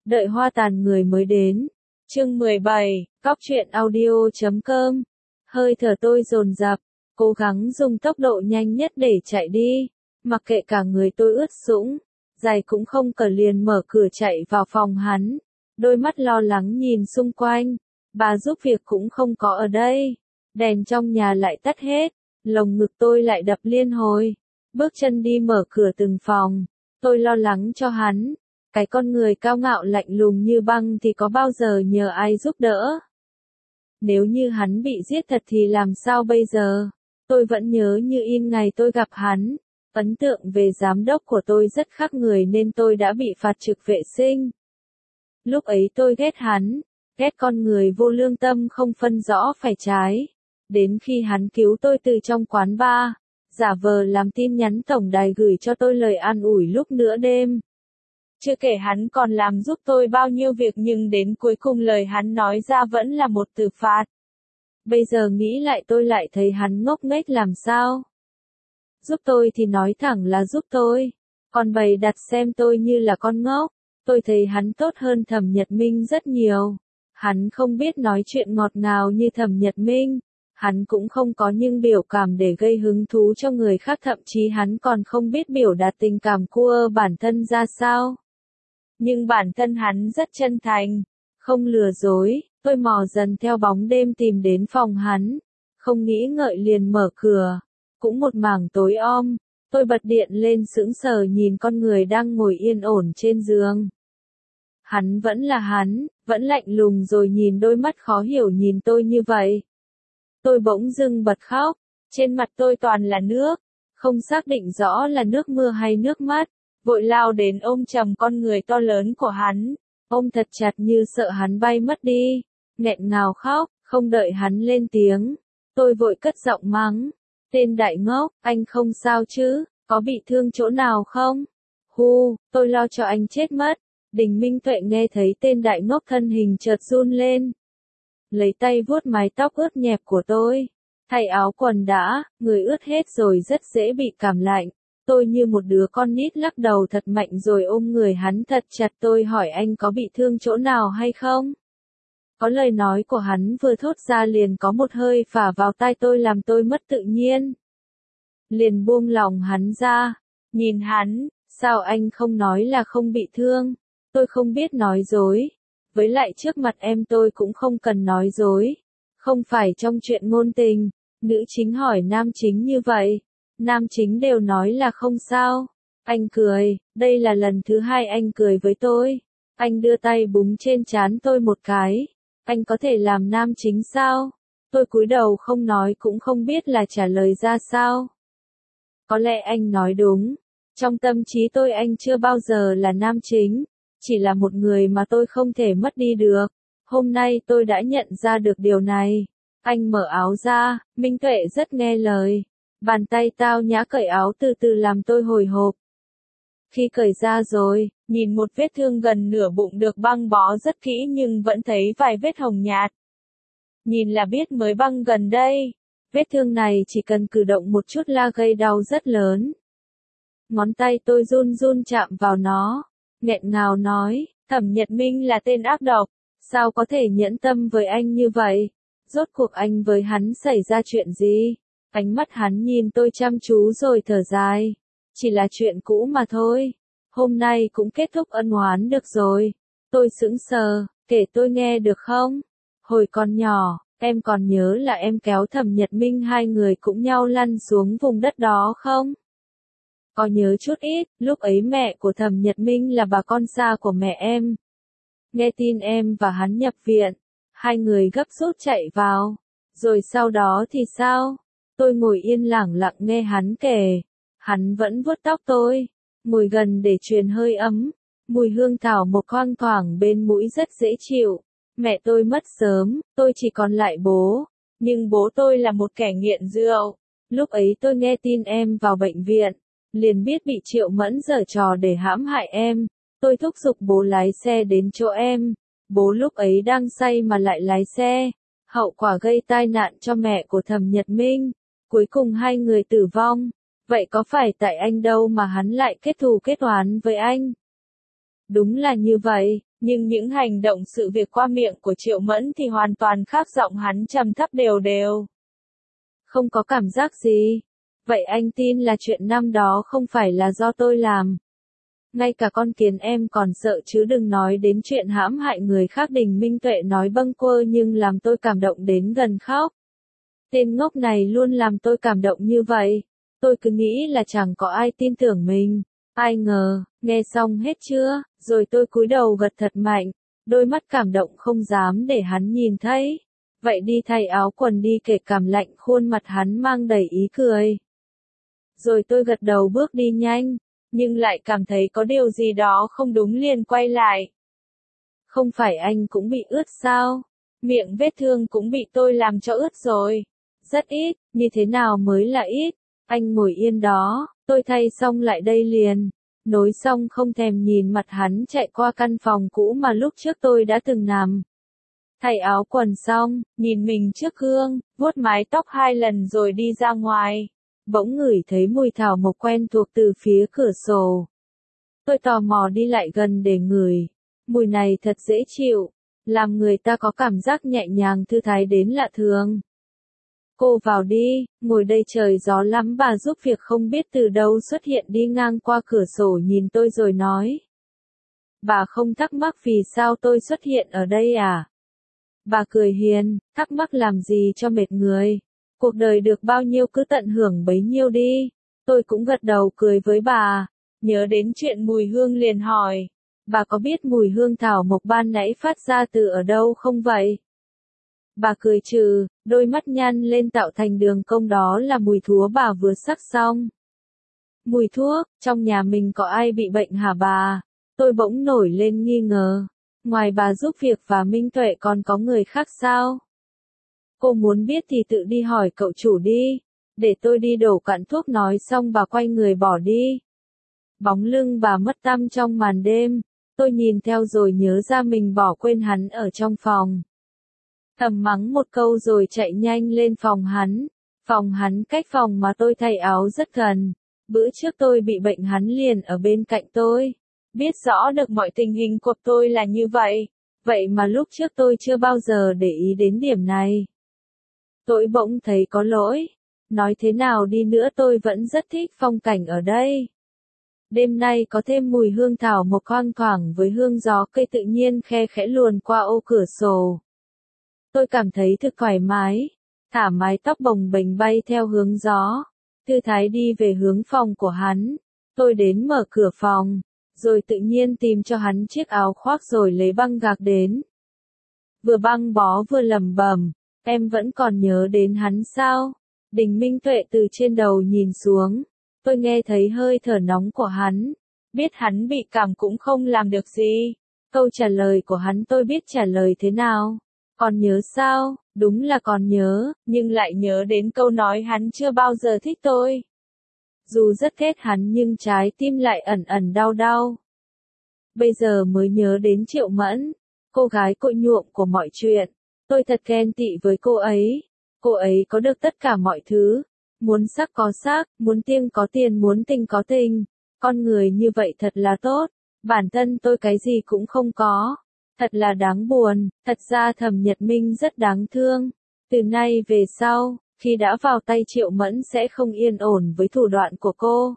Đợi hoa tàn người mới đến. Chương 17, Cóc truyện audio.com. Hơi thở tôi dồn dập, cố gắng dùng tốc độ nhanh nhất để chạy đi, mặc kệ cả người tôi ướt sũng, giày cũng không cởi liền mở cửa chạy vào phòng hắn, đôi mắt lo lắng nhìn xung quanh, bà giúp việc cũng không có ở đây, đèn trong nhà lại tắt hết, lồng ngực tôi lại đập liên hồi, bước chân đi mở cửa từng phòng, tôi lo lắng cho hắn. Cái con người cao ngạo lạnh lùng như băng thì có bao giờ nhờ ai giúp đỡ. Nếu như hắn bị giết thật thì làm sao bây giờ? Tôi vẫn nhớ như in ngày tôi gặp hắn. Ấn tượng về giám đốc của tôi rất khác người nên tôi đã bị phạt trực vệ sinh. Lúc ấy tôi ghét hắn, ghét con người vô lương tâm không phân rõ phải trái. Đến khi hắn cứu tôi từ trong quán bar, giả vờ làm tin nhắn tổng đài gửi cho tôi lời an ủi lúc nửa đêm. Chưa kể hắn còn làm giúp tôi bao nhiêu việc nhưng đến cuối cùng lời hắn nói ra vẫn là một từ phạt. Bây giờ nghĩ lại tôi lại thấy hắn ngốc nghếch làm sao. Giúp tôi thì nói thẳng là giúp tôi. Còn bày đặt xem tôi như là con ngốc. Tôi thấy hắn tốt hơn Thẩm Nhật Minh rất nhiều. Hắn không biết nói chuyện ngọt ngào như Thẩm Nhật Minh. Hắn cũng không có những biểu cảm để gây hứng thú cho người khác, thậm chí hắn còn không biết biểu đạt tình cảm của bản thân ra sao. Nhưng bản thân hắn rất chân thành, không lừa dối, tôi mò dần theo bóng đêm tìm đến phòng hắn, không nghĩ ngợi liền mở cửa, cũng một mảng tối om, tôi bật điện lên sững sờ nhìn con người đang ngồi yên ổn trên giường. Hắn, vẫn lạnh lùng rồi nhìn đôi mắt khó hiểu nhìn tôi như vậy. Tôi bỗng dưng bật khóc, trên mặt tôi toàn là nước, không xác định rõ là nước mưa hay nước mắt. Vội lao đến ôm chầm con người to lớn của hắn, ôm thật chặt như sợ hắn bay mất đi, nghẹn ngào khóc, không đợi hắn lên tiếng. Tôi vội cất giọng mắng, tên đại ngốc, anh không sao chứ, có bị thương chỗ nào không? Hu, tôi lo cho anh chết mất. Đình Minh Tuệ nghe thấy tên đại ngốc thân hình chợt run lên. Lấy tay vuốt mái tóc ướt nhẹp của tôi, thay áo quần đã, người ướt hết rồi rất dễ bị cảm lạnh. Tôi như một đứa con nít lắc đầu thật mạnh rồi ôm người hắn thật chặt. Tôi hỏi anh có bị thương chỗ nào hay không? Có lời nói của hắn vừa thốt ra liền có một hơi phả vào tai tôi làm tôi mất tự nhiên. Liền buông lòng hắn ra, nhìn hắn, sao anh không nói là không bị thương? Tôi không biết nói dối. Với lại trước mặt em tôi cũng không cần nói dối. Không phải trong chuyện ngôn tình, nữ chính hỏi nam chính như vậy. Nam chính đều nói là không sao. Anh cười, đây là lần thứ hai anh cười với tôi. Anh đưa tay búng trên trán tôi một cái. Anh có thể làm nam chính sao? Tôi cúi đầu không nói cũng không biết là trả lời ra sao. Có lẽ anh nói đúng. Trong tâm trí tôi anh chưa bao giờ là nam chính. Chỉ là một người mà tôi không thể mất đi được. Hôm nay tôi đã nhận ra được điều này. Anh mở áo ra, Minh Tuệ rất nghe lời. Bàn tay tao nhã cởi áo từ từ làm tôi hồi hộp. Khi cởi ra rồi, nhìn một vết thương gần nửa bụng được băng bó rất kỹ nhưng vẫn thấy vài vết hồng nhạt. Nhìn là biết mới băng gần đây. Vết thương này chỉ cần cử động một chút là gây đau rất lớn. Ngón tay tôi run run chạm vào nó. Nghẹn ngào nói, Thẩm Nhật Minh là tên ác độc. Sao có thể nhẫn tâm với anh như vậy? Rốt cuộc anh với hắn xảy ra chuyện gì? Ánh mắt hắn nhìn tôi chăm chú rồi thở dài. Chỉ là chuyện cũ mà thôi. Hôm nay cũng kết thúc ân oán được rồi. Tôi sững sờ, kể tôi nghe được không? Hồi còn nhỏ, em còn nhớ là em kéo Thẩm Nhật Minh hai người cũng nhau lăn xuống vùng đất đó không? Có nhớ chút ít, lúc ấy mẹ của Thẩm Nhật Minh là bà con xa của mẹ em. Nghe tin em và hắn nhập viện, hai người gấp rút chạy vào. Rồi sau đó thì sao? Tôi ngồi yên lặng nghe hắn kể. Hắn vẫn vuốt tóc tôi, ngồi gần để truyền hơi ấm. Mùi hương thảo mộc thoang thoảng bên mũi rất dễ chịu. Mẹ tôi mất sớm, tôi chỉ còn lại bố. Nhưng bố tôi là một kẻ nghiện rượu. Lúc ấy tôi nghe tin em vào bệnh viện, liền biết bị Triệu Mẫn giở trò để hãm hại em. Tôi thúc giục bố lái xe đến chỗ em. Bố lúc ấy đang say mà lại lái xe. Hậu quả gây tai nạn cho mẹ của Thẩm Nhật Minh. Cuối cùng hai người tử vong. Vậy có phải tại anh đâu mà hắn lại kết thù kết oán với anh? Đúng là như vậy, Nhưng những hành động sự việc qua miệng của Triệu Mẫn thì hoàn toàn khác, giọng hắn trầm thấp đều đều. Không có cảm giác gì. Vậy anh tin là chuyện năm đó không phải là do tôi làm. Ngay cả con kiến em còn sợ chứ đừng nói đến chuyện hãm hại người khác. Đình Minh Tuệ nói bâng quơ nhưng làm tôi cảm động đến gần khóc. Tên ngốc này luôn làm tôi cảm động như vậy. Tôi cứ nghĩ là chẳng có ai tin tưởng mình. Ai ngờ, nghe xong hết chưa, rồi tôi cúi đầu gật thật mạnh. Đôi mắt cảm động không dám để hắn nhìn thấy. Vậy đi thay áo quần đi, kể cảm lạnh, khuôn mặt hắn mang đầy ý cười. Rồi tôi gật đầu bước đi nhanh, nhưng lại cảm thấy có điều gì đó không đúng liền quay lại. Không phải anh cũng bị ướt sao? Miệng vết thương cũng bị tôi làm cho ướt rồi. Rất ít, như thế nào mới là ít? Anh ngồi yên đó, tôi thay xong lại đây liền. Nối xong không thèm nhìn mặt hắn chạy qua căn phòng cũ mà lúc trước tôi đã từng nằm. Thay áo quần xong, nhìn mình trước gương, vuốt mái tóc 2 lần rồi đi ra ngoài. Bỗng ngửi thấy mùi thảo mộc quen thuộc từ phía cửa sổ. Tôi tò mò đi lại gần để ngửi. Mùi này thật dễ chịu, làm người ta có cảm giác nhẹ nhàng thư thái đến lạ thường. Cô vào đi, ngồi đây trời gió lắm. Bà giúp việc không biết từ đâu xuất hiện đi ngang qua cửa sổ nhìn tôi rồi nói. Bà không thắc mắc vì sao tôi xuất hiện ở đây à? Bà cười hiền, thắc mắc làm gì cho mệt người. Cuộc đời được bao nhiêu cứ tận hưởng bấy nhiêu đi. Tôi cũng gật đầu cười với bà. Nhớ đến chuyện mùi hương liền hỏi. Bà có biết mùi hương thảo mộc ban nãy phát ra từ ở đâu không vậy? Bà cười trừ, đôi mắt nhăn lên tạo thành đường cong, đó là mùi thúa bà vừa sắc xong. Mùi thuốc, trong nhà mình có ai bị bệnh hả bà? Tôi bỗng nổi lên nghi ngờ. Ngoài bà giúp việc và Minh Tuệ còn có người khác sao? Cô muốn biết thì tự đi hỏi cậu chủ đi. Để tôi đi đổ cạn thuốc. Nói xong bà quay người bỏ đi. Bóng lưng bà mất tăm trong màn đêm. Tôi nhìn theo rồi nhớ ra mình bỏ quên hắn ở trong phòng. Thầm mắng một câu rồi chạy nhanh lên phòng hắn. Phòng hắn cách phòng mà tôi thay áo rất gần. Bữa trước tôi bị bệnh hắn liền ở bên cạnh tôi. Biết rõ được mọi tình hình của tôi là như vậy. Vậy mà lúc trước tôi chưa bao giờ để ý đến điểm này. Tôi bỗng thấy có lỗi. Nói thế nào đi nữa tôi vẫn rất thích phong cảnh ở đây. Đêm nay có thêm mùi hương thảo mộc thoang thoảng với hương gió cây tự nhiên khe khẽ luồn qua ô cửa sổ. Tôi cảm thấy thực thoải mái, thả mái tóc bồng bềnh bay theo hướng gió, thư thái đi về hướng phòng của hắn. Tôi đến mở cửa phòng, rồi tự nhiên tìm cho hắn chiếc áo khoác rồi lấy băng gạc đến. Vừa băng bó vừa lẩm bẩm, em vẫn còn nhớ đến hắn sao? Đình Minh Tuệ từ trên đầu nhìn xuống, tôi nghe thấy hơi thở nóng của hắn, biết hắn bị cảm cũng không làm được gì. Câu trả lời của hắn tôi biết trả lời thế nào. Còn nhớ sao? Đúng là còn nhớ, nhưng lại nhớ đến câu nói hắn chưa bao giờ thích tôi. Dù rất ghét hắn nhưng trái tim lại ẩn ẩn đau đau. Bây giờ mới nhớ đến Triệu Mẫn, cô gái cội nhuộm của mọi chuyện. Tôi thật ghen tị với cô ấy. Cô ấy có được tất cả mọi thứ. Muốn sắc có sắc, muốn tiền có tiền, muốn tình có tình. Con người như vậy thật là tốt. Bản thân tôi cái gì cũng không có. Thật là đáng buồn, thật ra Thẩm Nhật Minh rất đáng thương. Từ nay về sau, khi đã vào tay Triệu Mẫn sẽ không yên ổn với thủ đoạn của cô.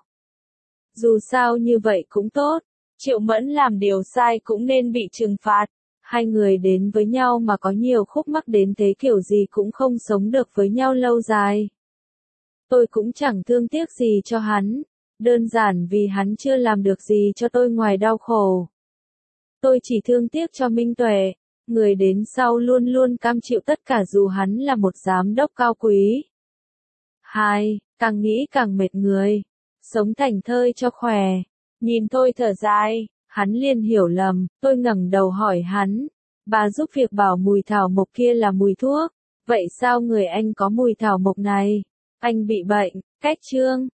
Dù sao như vậy cũng tốt, Triệu Mẫn làm điều sai cũng nên bị trừng phạt. Hai người đến với nhau mà có nhiều khúc mắc đến thế kiểu gì cũng không sống được với nhau lâu dài. Tôi cũng chẳng thương tiếc gì cho hắn, đơn giản vì hắn chưa làm được gì cho tôi ngoài đau khổ. Tôi chỉ thương tiếc cho Minh Tuệ, người đến sau luôn luôn cam chịu tất cả dù hắn là một giám đốc cao quý. 2. Càng nghĩ càng mệt người. Sống thảnh thơi cho khỏe. Nhìn tôi thở dài, hắn liền hiểu lầm, tôi ngẩng đầu hỏi hắn. Bà giúp việc bảo mùi thảo mộc kia là mùi thuốc, vậy sao người anh có mùi thảo mộc này? Anh bị bệnh, cách chương.